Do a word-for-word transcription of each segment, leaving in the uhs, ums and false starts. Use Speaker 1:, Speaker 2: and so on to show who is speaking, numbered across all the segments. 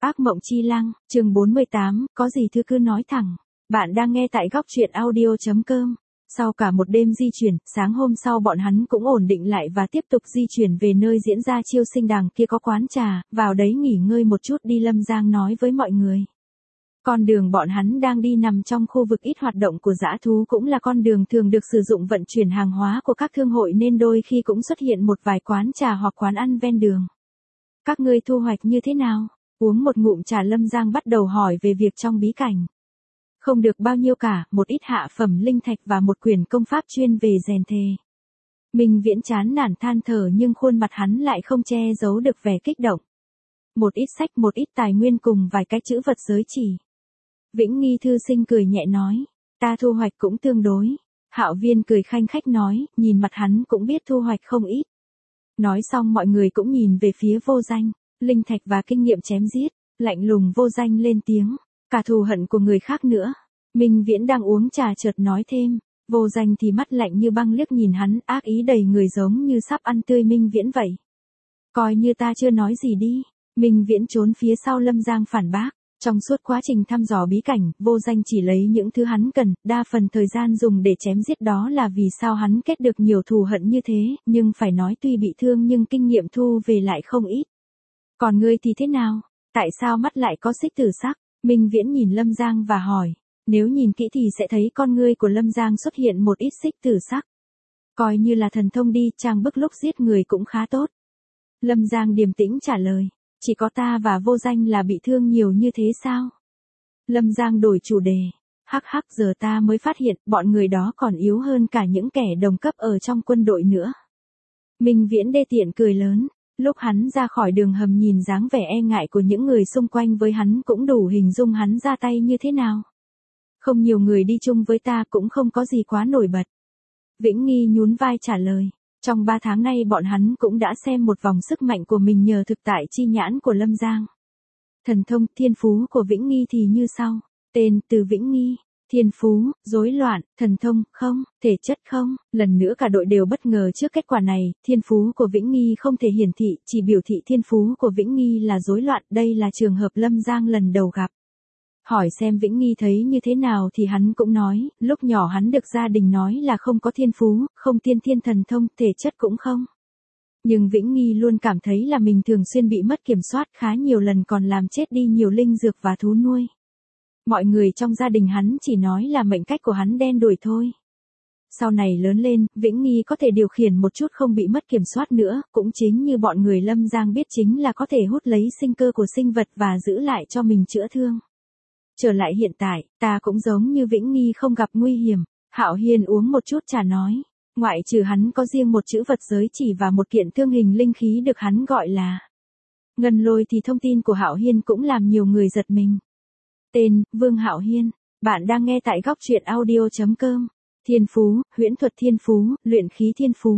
Speaker 1: Ác mộng chi lăng, chương bốn mươi tám, có gì thứ cứ nói thẳng. Bạn đang nghe tại góc truyện audio.com. Sau cả một đêm di chuyển, sáng hôm sau bọn hắn cũng ổn định lại và tiếp tục di chuyển về nơi diễn ra chiêu sinh đằng kia có quán trà, vào đấy nghỉ ngơi một chút đi. Lâm Giang nói với mọi người. Con đường bọn hắn đang đi nằm trong khu vực ít hoạt động của dã thú, cũng là con đường thường được sử dụng vận chuyển hàng hóa của các thương hội, nên đôi khi cũng xuất hiện một vài quán trà hoặc quán ăn ven đường. Các ngươi thu hoạch như thế nào? Uống một ngụm trà Lâm Giang bắt đầu hỏi về việc trong bí cảnh. Không được bao nhiêu cả, một ít hạ phẩm linh thạch và một quyển công pháp chuyên về rèn thề. Minh Viễn chán nản than thở nhưng khuôn mặt hắn lại không che giấu được vẻ kích động. Một ít sách, một ít tài nguyên cùng vài cái chữ vật giới chỉ. Vĩnh Nghi thư sinh cười nhẹ nói, ta thu hoạch cũng tương đối. Hạo Viên cười khanh khách nói, nhìn mặt hắn cũng biết thu hoạch không ít. Nói xong mọi người cũng nhìn về phía Vô Danh, linh thạch và kinh nghiệm chém giết, lạnh lùng Vô Danh lên tiếng, cả thù hận của người khác nữa. Minh Viễn đang uống trà chợt nói thêm, Vô Danh thì mắt lạnh như băng liếc nhìn hắn, ác ý đầy người giống như sắp ăn tươi Minh Viễn vậy. Coi như ta chưa nói gì đi. Minh Viễn trốn phía sau Lâm Giang phản bác. Trong suốt quá trình thăm dò bí cảnh, Vô Danh chỉ lấy những thứ hắn cần, đa phần thời gian dùng để chém giết, đó là vì sao hắn kết được nhiều thù hận như thế, nhưng phải nói tuy bị thương nhưng kinh nghiệm thu về lại không ít. Còn ngươi thì thế nào? Tại sao mắt lại có xích tử sắc? Minh Viễn nhìn Lâm Giang và hỏi, nếu nhìn kỹ thì sẽ thấy con ngươi của Lâm Giang xuất hiện một ít xích tử sắc. Coi như là thần thông đi, trang bức lúc giết người cũng khá tốt. Lâm Giang điềm tĩnh trả lời. Chỉ có ta và Vô Danh là bị thương nhiều như thế sao? Lâm Giang đổi chủ đề. Hắc hắc, giờ ta mới phát hiện, bọn người đó còn yếu hơn cả những kẻ đồng cấp ở trong quân đội nữa. Minh Viễn đê tiện cười lớn. Lúc hắn ra khỏi đường hầm nhìn dáng vẻ e ngại của những người xung quanh với hắn cũng đủ hình dung hắn ra tay như thế nào. Không nhiều người đi chung với ta cũng không có gì quá nổi bật. Vĩnh Nghi nhún vai trả lời. Trong ba tháng nay bọn hắn cũng đã xem một vòng sức mạnh của mình nhờ thực tại chi nhãn của Lâm Giang. Thần thông, thiên phú của Vĩnh Nghi thì như sau. Tên, từ Vĩnh Nghi. Thiên phú, rối loạn. Thần thông, không. Thể chất, không. Lần nữa cả đội đều bất ngờ trước kết quả này. Thiên phú của Vĩnh Nghi không thể hiển thị, chỉ biểu thị thiên phú của Vĩnh Nghi là rối loạn. Đây là trường hợp Lâm Giang lần đầu gặp. Hỏi xem Vĩnh Nghi thấy như thế nào thì hắn cũng nói, lúc nhỏ hắn được gia đình nói là không có thiên phú, không tiên thiên thần thông, thể chất cũng không. Nhưng Vĩnh Nghi luôn cảm thấy là mình thường xuyên bị mất kiểm soát, khá nhiều lần còn làm chết đi nhiều linh dược và thú nuôi. Mọi người trong gia đình hắn chỉ nói là mệnh cách của hắn đen đủi thôi. Sau này lớn lên, Vĩnh Nghi có thể điều khiển một chút không bị mất kiểm soát nữa, cũng chính như bọn người Lâm Giang biết chính là có thể hút lấy sinh cơ của sinh vật và giữ lại cho mình chữa thương. Trở lại hiện tại, ta cũng giống như Vĩnh Nghi không gặp nguy hiểm. Hạo Hiên uống một chút trà nói, ngoại trừ hắn có riêng một chữ vật giới chỉ và một kiện thương hình linh khí được hắn gọi là Ngân Lôi thì thông tin của Hạo Hiên cũng làm nhiều người giật mình. Tên, Vương Hạo Hiên. Bạn đang nghe tại góc truyện audio.com. Thiên phú, huyễn thuật thiên phú, luyện khí thiên phú.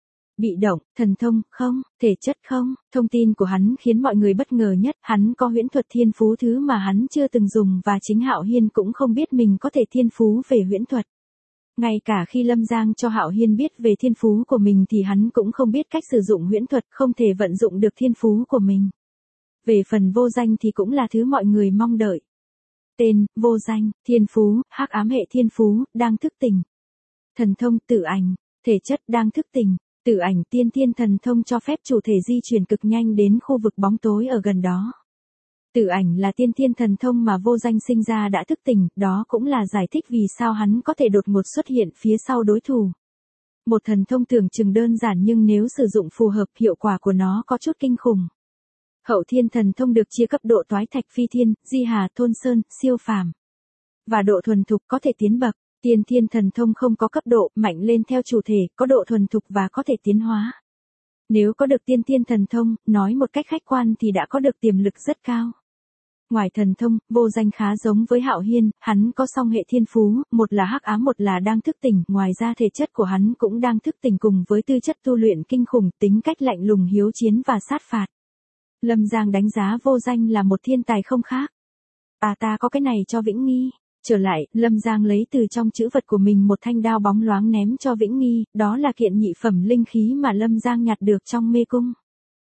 Speaker 1: Bị động, thần thông, không. Thể chất, không. Thông tin của hắn khiến mọi người bất ngờ nhất, hắn có huyễn thuật thiên phú, thứ mà hắn chưa từng dùng, và chính Hạo Hiên cũng không biết mình có thể thiên phú về huyễn thuật. Ngay cả khi Lâm Giang cho Hạo Hiên biết về thiên phú của mình thì hắn cũng không biết cách sử dụng huyễn thuật, không thể vận dụng được thiên phú của mình. Về phần Vô Danh thì cũng là thứ mọi người mong đợi. Tên, Vô Danh, thiên phú, hắc ám hệ thiên phú, đang thức tỉnh. Thần thông, tử ảnh, thể chất, đang thức tỉnh. Tử ảnh, tiên thiên thần thông cho phép chủ thể di chuyển cực nhanh đến khu vực bóng tối ở gần đó. Tử ảnh là tiên thiên thần thông mà Vô Danh sinh ra đã thức tỉnh, đó cũng là giải thích vì sao hắn có thể đột ngột xuất hiện phía sau đối thủ. Một thần thông tưởng chừng đơn giản nhưng nếu sử dụng phù hợp, hiệu quả của nó có chút kinh khủng. Hậu thiên thần thông được chia cấp độ toái thạch, phi thiên, di hà, thôn sơn, siêu phàm. Và độ thuần thục có thể tiến bậc. Tiên thiên thần thông không có cấp độ, mạnh lên theo chủ thể, có độ thuần thục và có thể tiến hóa. Nếu có được tiên thiên thần thông, nói một cách khách quan thì đã có được tiềm lực rất cao. Ngoài thần thông, Vô Danh khá giống với Hạo Hiên, hắn có song hệ thiên phú, một là hắc ám, một là đang thức tỉnh, ngoài ra thể chất của hắn cũng đang thức tỉnh cùng với tư chất tu luyện kinh khủng, tính cách lạnh lùng, hiếu chiến và sát phạt. Lâm Giang đánh giá Vô Danh là một thiên tài không khác. À, ta có cái này cho Vĩnh Nghi. Trở lại, Lâm Giang lấy từ trong chữ vật của mình một thanh đao bóng loáng ném cho Vĩnh Nghi, đó là kiện nhị phẩm linh khí mà Lâm Giang nhặt được trong mê cung.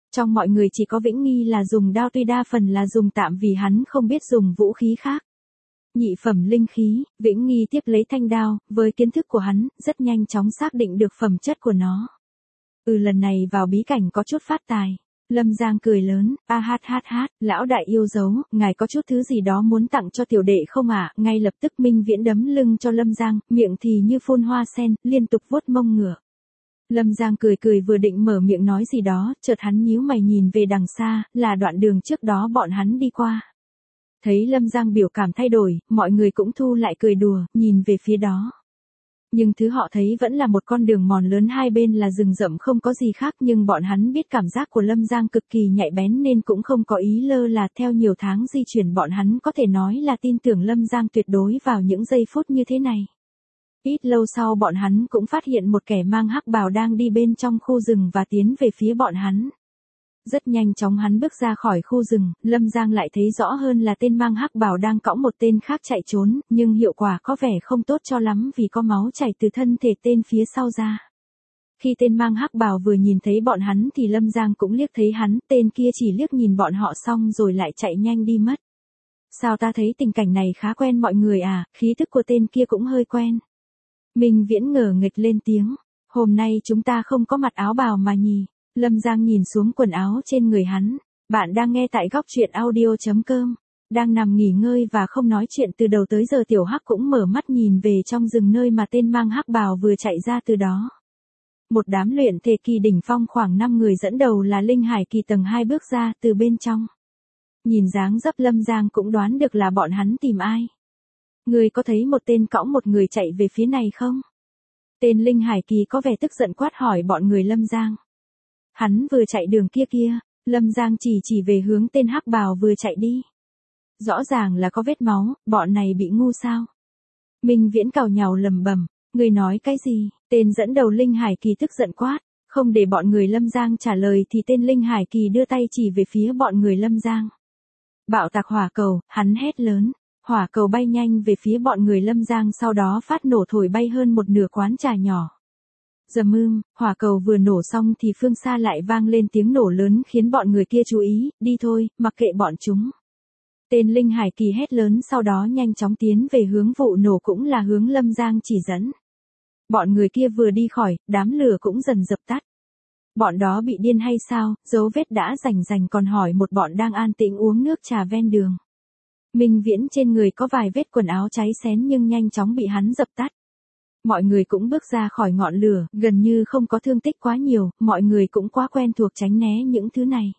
Speaker 1: Trong mọi người chỉ có Vĩnh Nghi là dùng đao, tuy đa phần là dùng tạm vì hắn không biết dùng vũ khí khác. Nhị phẩm linh khí, Vĩnh Nghi tiếp lấy thanh đao, với kiến thức của hắn, rất nhanh chóng xác định được phẩm chất của nó. Ừ, lần này vào bí cảnh có chút phát tài. Lâm Giang cười lớn, a hát hát hát, lão đại yêu dấu, ngài có chút thứ gì đó muốn tặng cho tiểu đệ không ạ? À? Ngay lập tức Minh Viễn đấm lưng cho Lâm Giang, miệng thì như phun hoa sen, liên tục vuốt mông ngựa. Lâm Giang cười cười vừa định mở miệng nói gì đó, chợt hắn nhíu mày nhìn về đằng xa, là đoạn đường trước đó bọn hắn đi qua. Thấy Lâm Giang biểu cảm thay đổi, mọi người cũng thu lại cười đùa, nhìn về phía đó. Nhưng thứ họ thấy vẫn là một con đường mòn lớn, hai bên là rừng rậm không có gì khác, nhưng bọn hắn biết cảm giác của Lâm Giang cực kỳ nhạy bén nên cũng không có ý lơ là. Theo nhiều tháng di chuyển bọn hắn có thể nói là tin tưởng Lâm Giang tuyệt đối vào những giây phút như thế này. Ít lâu sau bọn hắn cũng phát hiện một kẻ mang hắc bào đang đi bên trong khu rừng và tiến về phía bọn hắn. Rất nhanh chóng hắn bước ra khỏi khu rừng, Lâm Giang lại thấy rõ hơn là tên mang hắc bào đang cõng một tên khác chạy trốn, nhưng hiệu quả có vẻ không tốt cho lắm vì có máu chảy từ thân thể tên phía sau ra. Khi tên mang hắc bào vừa nhìn thấy bọn hắn thì Lâm Giang cũng liếc thấy hắn, tên kia chỉ liếc nhìn bọn họ xong rồi lại chạy nhanh đi mất. Sao ta thấy tình cảnh này khá quen mọi người à, khí tức của tên kia cũng hơi quen. Minh Viễn ngờ nghịch lên tiếng, hôm nay chúng ta không có mặc áo bào mà nhỉ. Lâm Giang nhìn xuống quần áo trên người hắn. Bạn đang nghe tại góc truyện audio chấm com. Đang nằm nghỉ ngơi và không nói chuyện từ đầu tới giờ, Tiểu Hắc cũng mở mắt nhìn về trong rừng nơi mà tên mang hắc bào vừa chạy ra từ đó. Một đám luyện thể kỳ đỉnh phong khoảng năm người dẫn đầu là linh hải kỳ tầng hai bước ra từ bên trong. Nhìn dáng dấp Lâm Giang cũng đoán được là bọn hắn tìm ai. Người có thấy một tên cõng một người chạy về phía này không? Tên linh hải kỳ có vẻ tức giận quát hỏi bọn người Lâm Giang. Hắn vừa chạy đường kia kia, Lâm Giang chỉ chỉ về hướng tên hắc bào vừa chạy đi. Rõ ràng là có vết máu, bọn này bị ngu sao? Minh Viễn càu nhàu lầm bầm, người nói cái gì? Tên dẫn đầu linh hải kỳ tức giận quát, không để bọn người Lâm Giang trả lời thì tên linh hải kỳ đưa tay chỉ về phía bọn người Lâm Giang. Bạo tạc hỏa cầu, hắn hét lớn, hỏa cầu bay nhanh về phía bọn người Lâm Giang, sau đó phát nổ thổi bay hơn một nửa quán trà nhỏ. Dầm ưm, hỏa cầu vừa nổ xong thì phương xa lại vang lên tiếng nổ lớn khiến bọn người kia chú ý, đi thôi, mặc kệ bọn chúng. Tên linh hải kỳ hét lớn sau đó nhanh chóng tiến về hướng vụ nổ, cũng là hướng Lâm Giang chỉ dẫn. Bọn người kia vừa đi khỏi, đám lửa cũng dần dập tắt. Bọn đó bị điên hay sao, dấu vết đã rành rành còn hỏi một bọn đang an tĩnh uống nước trà ven đường. Minh Viễn trên người có vài vết quần áo cháy xém nhưng nhanh chóng bị hắn dập tắt. Mọi người cũng bước ra khỏi ngọn lửa, gần như không có thương tích quá nhiều, mọi người cũng quá quen thuộc tránh né những thứ này.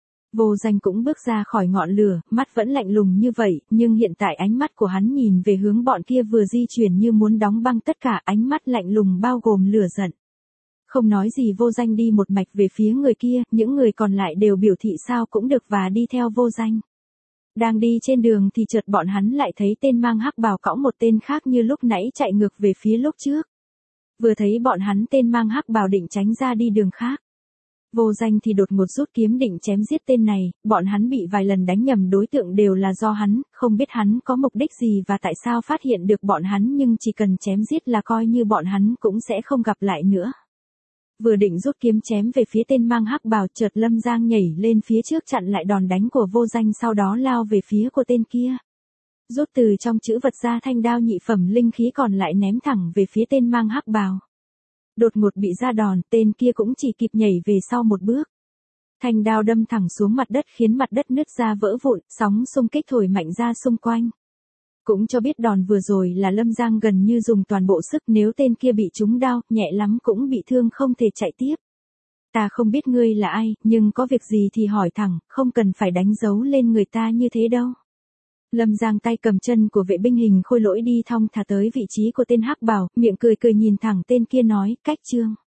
Speaker 1: Vô Danh cũng bước ra khỏi ngọn lửa, mắt vẫn lạnh lùng như vậy, nhưng hiện tại ánh mắt của hắn nhìn về hướng bọn kia vừa di chuyển như muốn đóng băng tất cả, ánh mắt lạnh lùng bao gồm lửa giận. Không nói gì Vô Danh đi một mạch về phía người kia, những người còn lại đều biểu thị sao cũng được và đi theo Vô Danh. Đang đi trên đường thì chợt bọn hắn lại thấy tên mang hắc bào cõng một tên khác như lúc nãy chạy ngược về phía lúc trước. Vừa thấy bọn hắn tên mang hắc bào định tránh ra đi đường khác. Vô Danh thì đột ngột rút kiếm định chém giết tên này, bọn hắn bị vài lần đánh nhầm đối tượng đều là do hắn, không biết hắn có mục đích gì và tại sao phát hiện được bọn hắn, nhưng chỉ cần chém giết là coi như bọn hắn cũng sẽ không gặp lại nữa. Vừa định rút kiếm chém về phía tên mang hắc bào, chợt Lâm Giang nhảy lên phía trước chặn lại đòn đánh của Vô Danh, sau đó lao về phía của tên kia. Rút từ trong chữ vật ra thanh đao nhị phẩm linh khí còn lại ném thẳng về phía tên mang hắc bào. Đột ngột bị ra đòn, tên kia cũng chỉ kịp nhảy về sau một bước. Thanh đao đâm thẳng xuống mặt đất khiến mặt đất nứt ra vỡ vụn, sóng xung kích thổi mạnh ra xung quanh. Cũng cho biết đòn vừa rồi là Lâm Giang gần như dùng toàn bộ sức, nếu tên kia bị trúng đao, nhẹ lắm cũng bị thương không thể chạy tiếp. Ta không biết ngươi là ai, nhưng có việc gì thì hỏi thẳng, không cần phải đánh dấu lên người ta như thế đâu. Lâm Giang tay cầm chân của vệ binh hình khôi lỗi đi thong thả tới vị trí của tên hắc bào, miệng cười cười nhìn thẳng tên kia nói, cách trương.